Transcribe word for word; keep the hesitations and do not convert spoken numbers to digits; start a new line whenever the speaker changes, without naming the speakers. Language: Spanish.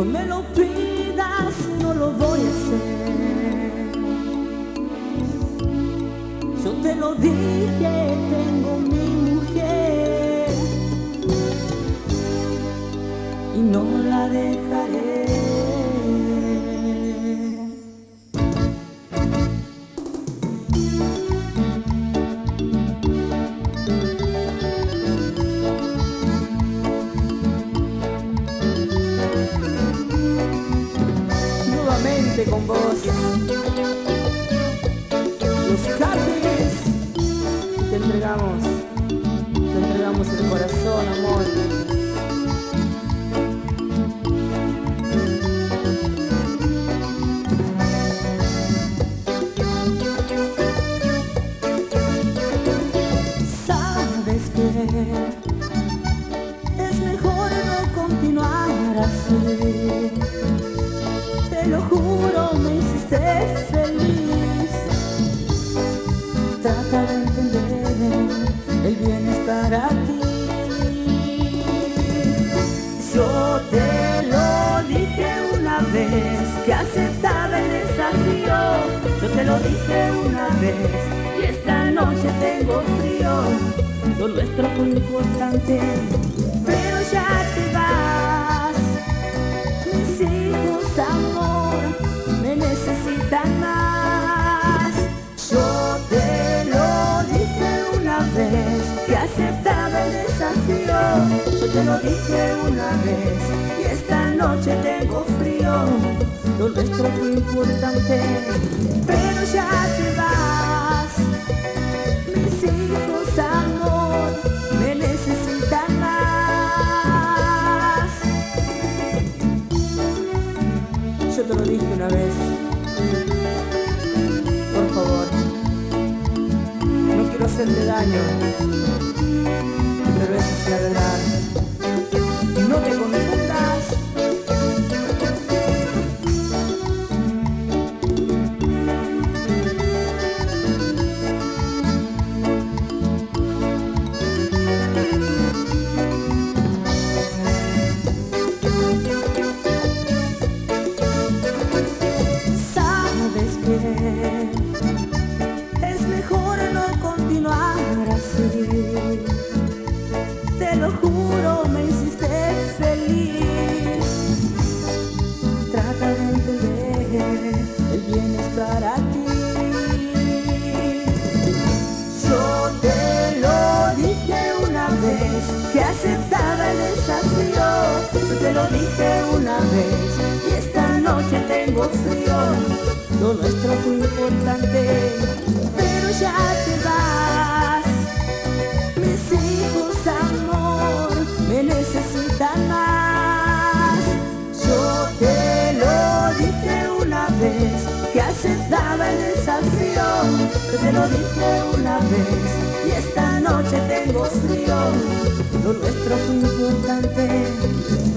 No me lo pidas, no lo voy a hacer. Yo te lo dije, tengo mi mujer y no la dejaré. Con vos, los Capis, te entregamos, te entregamos el corazón, amor. Sabes que es mejor no continuar así. Te lo juro, me hiciste feliz. Trata de entender, el bien es para ti. Yo te lo dije una vez, que aceptaba el desafío. Yo te lo dije una vez, y esta noche tengo frío. Lo nuestro fue importante, pero ya te vas. Mis hijos, amor, me necesitan más. Yo te lo dije una vez, que aceptaba el desafío. Yo te lo dije una vez, y esta noche tengo frío. Lo nuestro fue importante, pero ya te vas. Mis hijos, amor, me necesitan más. Yo te lo dije una vez, por favor, no quiero hacerte daño, pero esa es la verdad. No te confundas. Es mejor no continuar así. Te lo juro, me hiciste feliz. Trata de entender, el bien es para ti. Yo te lo dije una vez, que aceptaba el desafío. Yo te lo dije una vez, y esta noche tengo frío. Lo nuestro fue importante, pero ya te vas. Mis hijos, amor, me necesitan más. Yo te lo dije una vez, que aceptaba el desafío. Yo te lo dije una vez, y esta noche tengo frío. Lo nuestro fue importante.